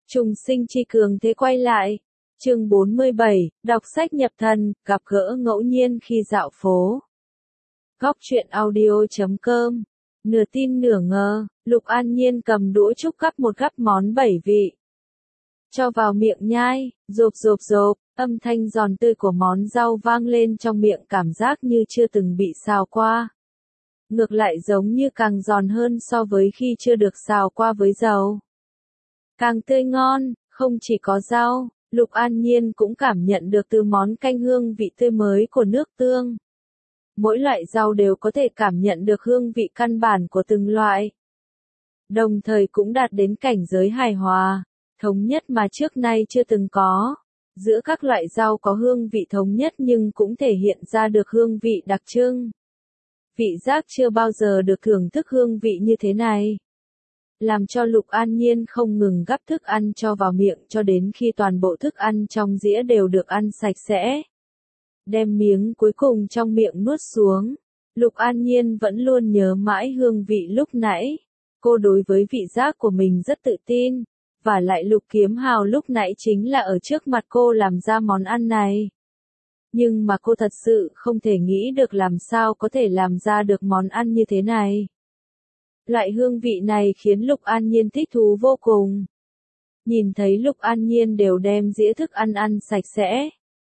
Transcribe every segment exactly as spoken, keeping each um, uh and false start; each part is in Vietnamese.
Trùng sinh chi cường thế quay lại. Chương bốn mươi bảy, đọc sách nhập thần, gặp gỡ ngẫu nhiên khi dạo phố. Góc truyện audio chấm com. Nửa tin nửa ngờ, Lục An Nhiên cầm đũa trúc gắp một gắp món bảy vị. Cho vào miệng nhai, rộp rộp rộp, âm thanh giòn tươi của món rau vang lên trong miệng, cảm giác như chưa từng bị xào qua. Ngược lại giống như càng giòn hơn so với khi chưa được xào qua với dầu. Càng tươi ngon, không chỉ có rau, Lục An Nhiên cũng cảm nhận được từ món canh hương vị tươi mới của nước tương. Mỗi loại rau đều có thể cảm nhận được hương vị căn bản của từng loại. Đồng thời cũng đạt đến cảnh giới hài hòa, thống nhất mà trước nay chưa từng có. Giữa các loại rau có hương vị thống nhất nhưng cũng thể hiện ra được hương vị đặc trưng. Vị giác chưa bao giờ được thưởng thức hương vị như thế này. Làm cho Lục An Nhiên không ngừng gắp thức ăn cho vào miệng cho đến khi toàn bộ thức ăn trong dĩa đều được ăn sạch sẽ. Đem miếng cuối cùng trong miệng nuốt xuống. Lục An Nhiên vẫn luôn nhớ mãi hương vị lúc nãy. Cô đối với vị giác của mình rất tự tin. Và lại Lục Kiếm Hào lúc nãy chính là ở trước mặt cô làm ra món ăn này. Nhưng mà cô thật sự không thể nghĩ được làm sao có thể làm ra được món ăn như thế này. Loại hương vị này khiến Lục An Nhiên thích thú vô cùng. Nhìn thấy Lục An Nhiên đều đem dĩa thức ăn ăn sạch sẽ.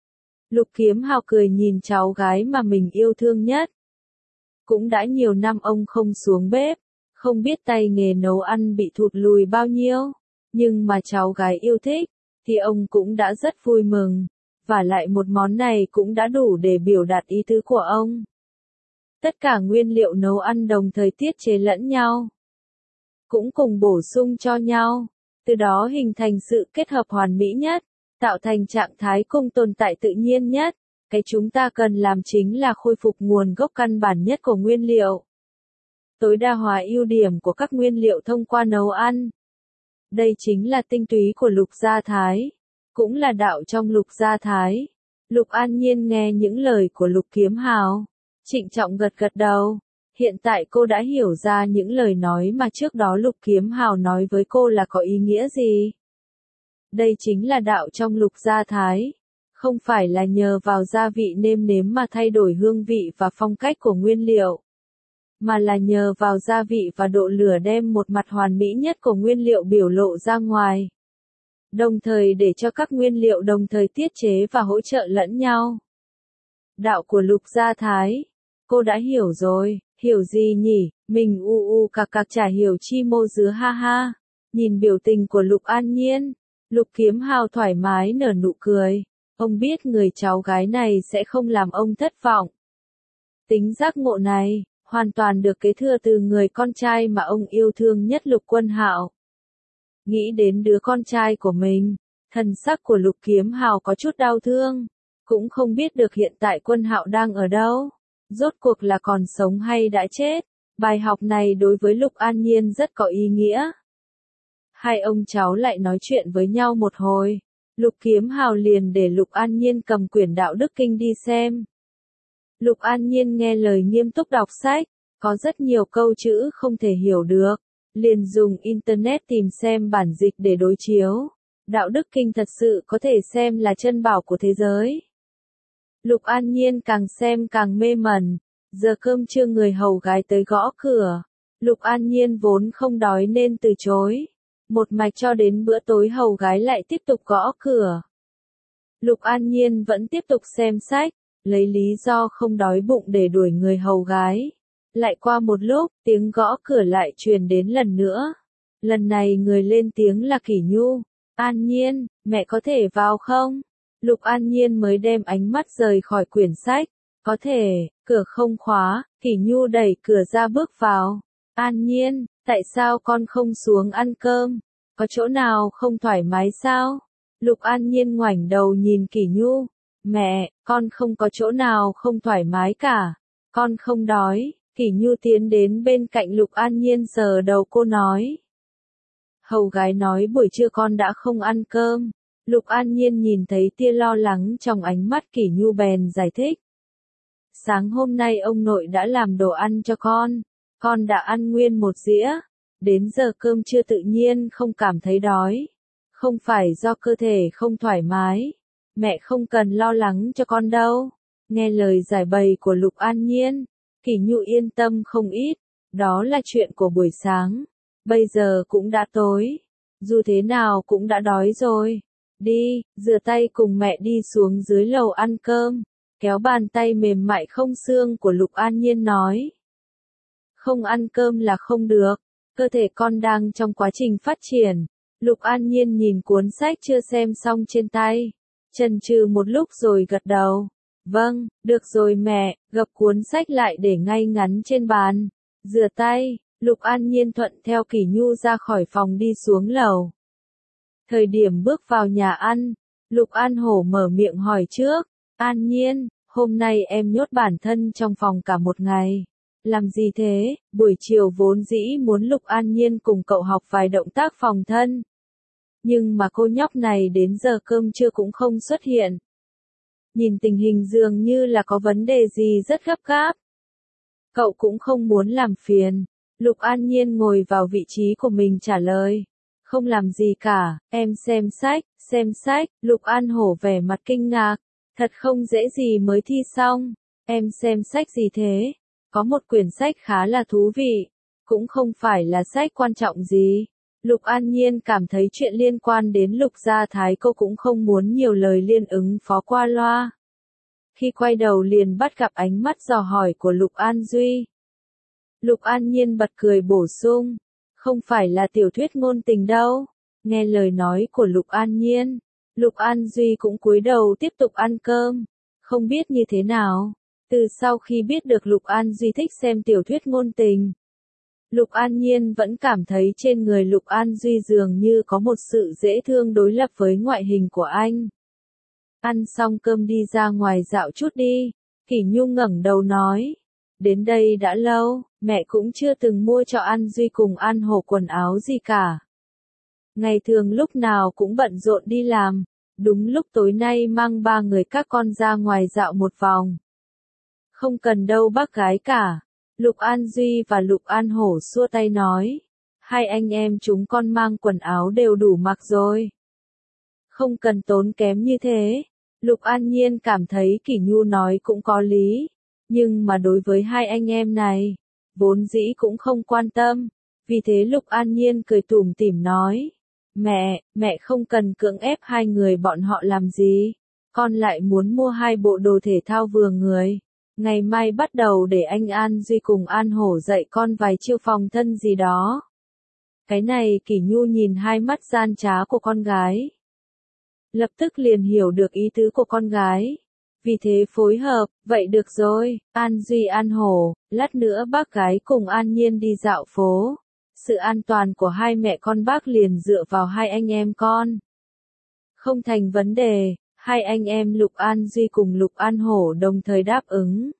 Lục Kiếm Hào cười nhìn cháu gái mà mình yêu thương nhất. Cũng đã nhiều năm ông không xuống bếp, không biết tay nghề nấu ăn bị thụt lùi bao nhiêu. Nhưng mà cháu gái yêu thích, thì ông cũng đã rất vui mừng. Và lại một món này cũng đã đủ để biểu đạt ý tứ của ông. Tất cả nguyên liệu nấu ăn đồng thời tiết chế lẫn nhau. Cũng cùng bổ sung cho nhau. Từ đó hình thành sự kết hợp hoàn mỹ nhất. Tạo thành trạng thái cùng tồn tại tự nhiên nhất. Cái chúng ta cần làm chính là khôi phục nguồn gốc căn bản nhất của nguyên liệu. Tối đa hóa ưu điểm của các nguyên liệu thông qua nấu ăn. Đây chính là tinh túy của Lục Gia Thái. Cũng là đạo trong Lục Gia Thái. Lục An Nhiên nghe những lời của Lục Kiếm Hào. Trịnh trọng gật gật đầu. Hiện tại cô đã hiểu ra những lời nói mà trước đó Lục Kiếm Hào nói với cô là có ý nghĩa gì. Đây chính là đạo trong Lục Gia Thái. Không phải là nhờ vào gia vị nêm nếm mà thay đổi hương vị và phong cách của nguyên liệu. Mà là nhờ vào gia vị và độ lửa đem một mặt hoàn mỹ nhất của nguyên liệu biểu lộ ra ngoài. Đồng thời để cho các nguyên liệu đồng thời tiết chế và hỗ trợ lẫn nhau. Đạo của Lục Gia Thái. Cô đã hiểu rồi, hiểu gì nhỉ, mình u u cạc cạc chả hiểu chi mô dứa ha ha. Nhìn biểu tình của Lục An Nhiên, Lục Kiếm Hào thoải mái nở nụ cười. Ông biết người cháu gái này sẽ không làm ông thất vọng. Tính giác ngộ này, hoàn toàn được kế thừa từ người con trai mà ông yêu thương nhất Lục Quân Hạo. Nghĩ đến đứa con trai của mình, thần sắc của Lục Kiếm Hào có chút đau thương. Cũng không biết được hiện tại Quân Hạo đang ở đâu. Rốt cuộc là còn sống hay đã chết. Bài học này đối với Lục An Nhiên rất có ý nghĩa. Hai ông cháu lại nói chuyện với nhau một hồi. Lục Kiếm Hào liền để Lục An Nhiên cầm quyển Đạo Đức Kinh đi xem. Lục An Nhiên nghe lời nghiêm túc đọc sách. Có rất nhiều câu chữ không thể hiểu được. Liền dùng Internet tìm xem bản dịch để đối chiếu. Đạo Đức Kinh thật sự có thể xem là chân bảo của thế giới. Lục An Nhiên càng xem càng mê mẩn. Giờ cơm trưa người hầu gái tới gõ cửa. Lục An Nhiên vốn không đói nên từ chối. Một mạch cho đến bữa tối hầu gái lại tiếp tục gõ cửa. Lục An Nhiên vẫn tiếp tục xem sách. Lấy lý do không đói bụng để đuổi người hầu gái. Lại qua một lúc, tiếng gõ cửa lại truyền đến lần nữa. Lần này người lên tiếng là Kỷ Nhu. An Nhiên, mẹ có thể vào không? Lục An Nhiên mới đem ánh mắt rời khỏi quyển sách. Có thể, cửa không khóa, Kỷ Nhu đẩy cửa ra bước vào. An Nhiên, tại sao con không xuống ăn cơm? Có chỗ nào không thoải mái sao? Lục An Nhiên ngoảnh đầu nhìn Kỷ Nhu. Mẹ, con không có chỗ nào không thoải mái cả. Con không đói. Kỷ Nhu tiến đến bên cạnh Lục An Nhiên sờ đầu cô nói. Hầu gái nói buổi trưa con đã không ăn cơm. Lục An Nhiên nhìn thấy tia lo lắng trong ánh mắt Kỷ Nhu bèn giải thích. Sáng hôm nay ông nội đã làm đồ ăn cho con. Con đã ăn nguyên một dĩa. Đến giờ cơm trưa tự nhiên không cảm thấy đói. Không phải do cơ thể không thoải mái. Mẹ không cần lo lắng cho con đâu. Nghe lời giải bày của Lục An Nhiên, Kỷ Nhu yên tâm không ít. Đó là chuyện của buổi sáng. Bây giờ cũng đã tối. Dù thế nào cũng đã đói rồi. Đi, rửa tay cùng mẹ đi xuống dưới lầu ăn cơm. Kéo bàn tay mềm mại không xương của Lục An Nhiên nói. Không ăn cơm là không được. Cơ thể con đang trong quá trình phát triển. Lục An Nhiên nhìn cuốn sách chưa xem xong trên tay. Chần chừ một lúc rồi gật đầu. Vâng, được rồi mẹ, gập cuốn sách lại để ngay ngắn trên bàn. Rửa tay, Lục An Nhiên thuận theo Kỷ Nhu ra khỏi phòng đi xuống lầu. Thời điểm bước vào nhà ăn, Lục An Hổ mở miệng hỏi trước. An Nhiên, hôm nay em nhốt bản thân trong phòng cả một ngày. Làm gì thế? Buổi chiều vốn dĩ muốn Lục An Nhiên cùng cậu học vài động tác phòng thân. Nhưng mà cô nhóc này đến giờ cơm trưa cũng không xuất hiện. Nhìn tình hình dường như là có vấn đề gì rất gấp gáp. Cậu cũng không muốn làm phiền. Lục An Nhiên ngồi vào vị trí của mình trả lời. Không làm gì cả, em xem sách, xem sách. Lục An Hổ vẻ mặt kinh ngạc. Thật không dễ gì mới thi xong. Em xem sách gì thế? Có một quyển sách khá là thú vị. Cũng không phải là sách quan trọng gì. Lục An Nhiên cảm thấy chuyện liên quan đến Lục Gia Thái cô cũng không muốn nhiều lời liên ứng phó qua loa. Khi quay đầu liền bắt gặp ánh mắt dò hỏi của Lục An Duy. Lục An Nhiên bật cười bổ sung. Không phải là tiểu thuyết ngôn tình đâu. Nghe lời nói của Lục An Nhiên, Lục An Duy cũng cúi đầu tiếp tục ăn cơm. Không biết như thế nào. Từ sau khi biết được Lục An Duy thích xem tiểu thuyết ngôn tình, Lục An Nhiên vẫn cảm thấy trên người Lục An Duy dường như có một sự dễ thương đối lập với ngoại hình của anh. Ăn xong cơm đi ra ngoài dạo chút đi, Kỷ Nhu ngẩng đầu nói. Đến đây đã lâu, mẹ cũng chưa từng mua cho An Duy cùng An Hổ quần áo gì cả. Ngày thường lúc nào cũng bận rộn đi làm, đúng lúc tối nay mang ba người các con ra ngoài dạo một vòng. Không cần đâu bác gái cả. Lục An Duy và Lục An Hổ xua tay nói. Hai anh em chúng con mang quần áo đều đủ mặc rồi. Không cần tốn kém như thế. Lục An Nhiên cảm thấy Kỷ Nhu nói cũng có lý. Nhưng mà đối với hai anh em này, vốn dĩ cũng không quan tâm. Vì thế Lục An Nhiên cười tủm tỉm nói. Mẹ, mẹ không cần cưỡng ép hai người bọn họ làm gì. Con lại muốn mua hai bộ đồ thể thao vừa người. Ngày mai bắt đầu để anh An Duy cùng An Hổ dạy con vài chiêu phòng thân gì đó. Cái này Kỷ Nhu nhìn hai mắt gian trá của con gái. Lập tức liền hiểu được ý tứ của con gái. Vì thế phối hợp, vậy được rồi, An Duy An Hổ, lát nữa bác gái cùng An Nhiên đi dạo phố. Sự an toàn của hai mẹ con bác liền dựa vào hai anh em con. Không thành vấn đề. Hai anh em Lục An Duy cùng Lục An Hổ đồng thời đáp ứng.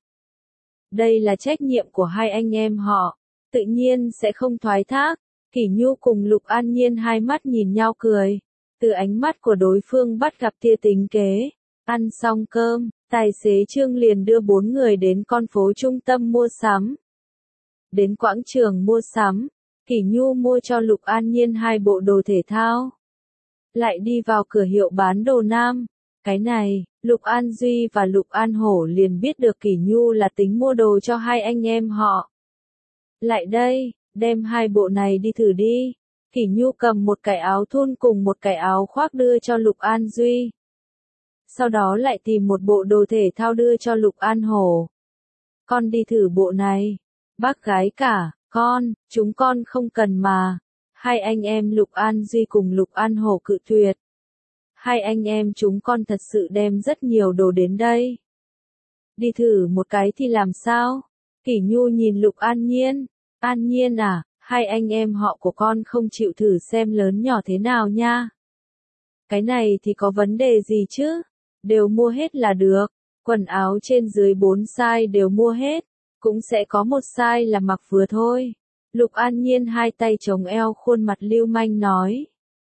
Đây là trách nhiệm của hai anh em họ, tự nhiên sẽ không thoái thác. Kỷ Nhu cùng Lục An Nhiên hai mắt nhìn nhau cười. Từ ánh mắt của đối phương bắt gặp tia tính kế. Ăn xong cơm, tài xế Trương liền đưa bốn người đến con phố trung tâm mua sắm. Đến quảng trường mua sắm, Kỷ Nhu mua cho Lục An Nhiên hai bộ đồ thể thao. Lại đi vào cửa hiệu bán đồ nam. Cái này, Lục An Duy và Lục An Hổ liền biết được Kỷ Nhu là tính mua đồ cho hai anh em họ. Lại đây, đem hai bộ này đi thử đi. Kỷ Nhu cầm một cái áo thun cùng một cái áo khoác đưa cho Lục An Duy. Sau đó lại tìm một bộ đồ thể thao đưa cho Lục An Hổ. Con đi thử bộ này. Bác gái cả, con, chúng con không cần mà. Hai anh em Lục An Duy cùng Lục An Hổ cự tuyệt. Hai anh em chúng con thật sự đem rất nhiều đồ đến đây. Đi thử một cái thì làm sao? Kỷ Nhu nhìn Lục An Nhiên. An Nhiên à, hai anh em họ của con không chịu thử xem lớn nhỏ thế nào nha. Cái này thì có vấn đề gì chứ? Đều mua hết là được. Quần áo trên dưới bốn size đều mua hết. Cũng sẽ có một size là mặc vừa thôi. Lục An Nhiên hai tay chống eo khuôn mặt lưu manh nói.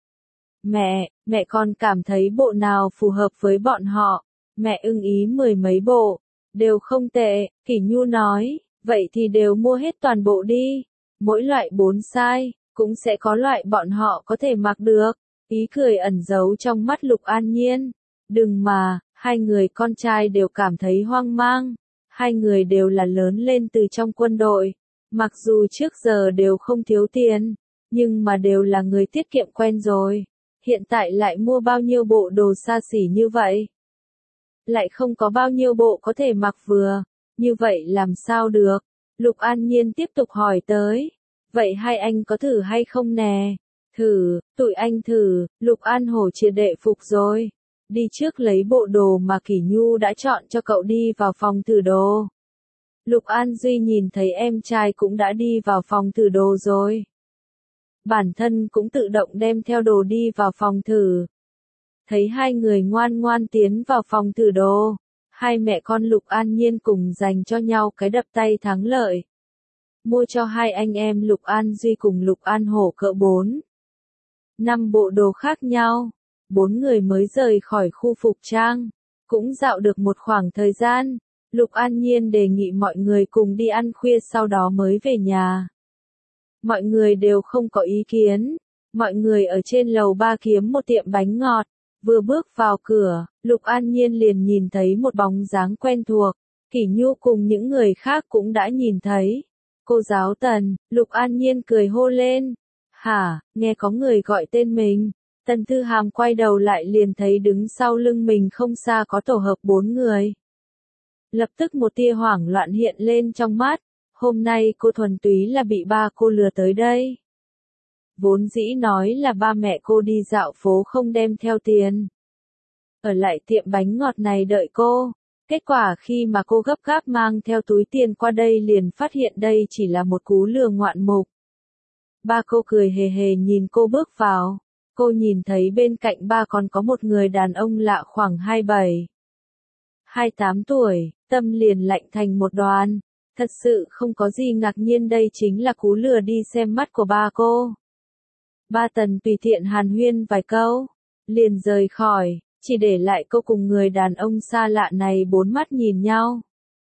Mẹ, mẹ con cảm thấy bộ nào phù hợp với bọn họ. Mẹ ưng ý mười mấy bộ. Đều không tệ, Kỷ Nhu nói. Vậy thì đều mua hết toàn bộ đi. Mỗi loại bốn size, cũng sẽ có loại bọn họ có thể mặc được. Ý cười ẩn giấu trong mắt Lục An Nhiên. Đừng mà, hai người con trai đều cảm thấy hoang mang. Hai người đều là lớn lên từ trong quân đội. Mặc dù trước giờ đều không thiếu tiền, nhưng mà đều là người tiết kiệm quen rồi. Hiện tại lại mua bao nhiêu bộ đồ xa xỉ như vậy? Lại không có bao nhiêu bộ có thể mặc vừa. Như vậy làm sao được? Lục An Nhiên tiếp tục hỏi tới. Vậy hai anh có thử hay không nè? Thử, tụi anh thử, Lục An Hổ triệt để phục rồi. Đi trước lấy bộ đồ mà Kỷ Nhu đã chọn cho cậu đi vào phòng thử đồ. Lục An Duy nhìn thấy em trai cũng đã đi vào phòng thử đồ rồi. Bản thân cũng tự động đem theo đồ đi vào phòng thử. Thấy hai người ngoan ngoan tiến vào phòng thử đồ, hai mẹ con Lục An Nhiên cùng dành cho nhau cái đập tay thắng lợi. Mua cho hai anh em Lục An Duy cùng Lục An Hổ cỡ bốn, năm bộ đồ khác nhau. Bốn người mới rời khỏi khu phục trang, cũng dạo được một khoảng thời gian. Lục An Nhiên đề nghị mọi người cùng đi ăn khuya sau đó mới về nhà. Mọi người đều không có ý kiến. Mọi người ở trên lầu ba kiếm một tiệm bánh ngọt. Vừa bước vào cửa, Lục An Nhiên liền nhìn thấy một bóng dáng quen thuộc. Kỷ Nhu cùng những người khác cũng đã nhìn thấy. Cô giáo Tần, Lục An Nhiên cười hô lên. Hả, nghe có người gọi tên mình. Tần Thư Hàm quay đầu lại liền thấy đứng sau lưng mình không xa có tổ hợp bốn người. Lập tức một tia hoảng loạn hiện lên trong mắt. Hôm nay cô thuần túy là bị ba cô lừa tới đây. Vốn dĩ nói là ba mẹ cô đi dạo phố không đem theo tiền. Ở lại tiệm bánh ngọt này đợi cô. Kết quả khi mà cô gấp gáp mang theo túi tiền qua đây liền phát hiện đây chỉ là một cú lừa ngoạn mục. Ba cô cười hề hề nhìn cô bước vào. Cô nhìn thấy bên cạnh ba còn có một người đàn ông lạ khoảng hai mươi bảy, hai mươi tám tuổi, tâm liền lạnh thành một đoàn. Thật sự không có gì ngạc nhiên, đây chính là cú lừa đi xem mắt của ba cô. Ba Tần tùy tiện hàn huyên vài câu, liền rời khỏi, chỉ để lại cô cùng người đàn ông xa lạ này bốn mắt nhìn nhau.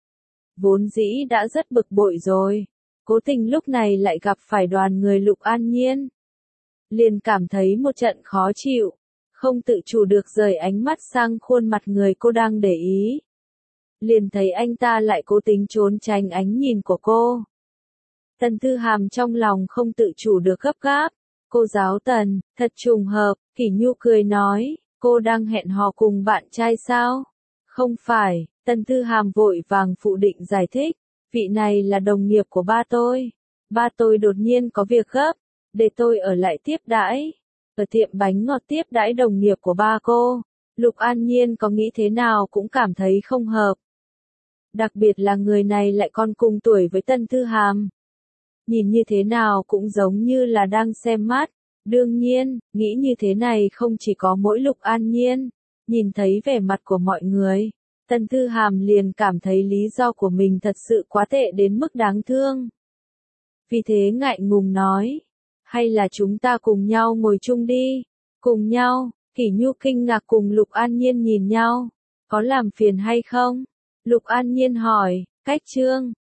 Vốn dĩ đã rất bực bội rồi, cố tình lúc này lại gặp phải đoàn người Lục An Nhiên. Liền cảm thấy một trận khó chịu, không tự chủ được rời ánh mắt sang khuôn mặt người cô đang để ý. Liền thấy anh ta lại cố tình trốn tránh ánh nhìn của cô. Tần Thư Hàm trong lòng không tự chủ được gấp gáp. Cô giáo Tần, thật trùng hợp, Kỷ Nhu cười nói, cô đang hẹn hò cùng bạn trai sao? Không phải, Tần Thư Hàm vội vàng phụ định giải thích, vị này là đồng nghiệp của ba tôi. Ba tôi đột nhiên có việc gấp, để tôi ở lại tiếp đãi. Ở tiệm bánh ngọt tiếp đãi đồng nghiệp của ba cô. Lục An Nhiên có nghĩ thế nào cũng cảm thấy không hợp. Đặc biệt là người này lại còn cùng tuổi với Tần Thư Hàm. Nhìn như thế nào cũng giống như là đang xem mắt. Đương nhiên, nghĩ như thế này không chỉ có mỗi Lục An Nhiên. Nhìn thấy vẻ mặt của mọi người, Tần Thư Hàm liền cảm thấy lý do của mình thật sự quá tệ đến mức đáng thương. Vì thế ngại ngùng nói, hay là chúng ta cùng nhau ngồi chung đi. Cùng nhau, Kỷ Nhu kinh ngạc cùng Lục An Nhiên nhìn nhau. Có làm phiền hay không? Lục An Nhiên hỏi, cách trương,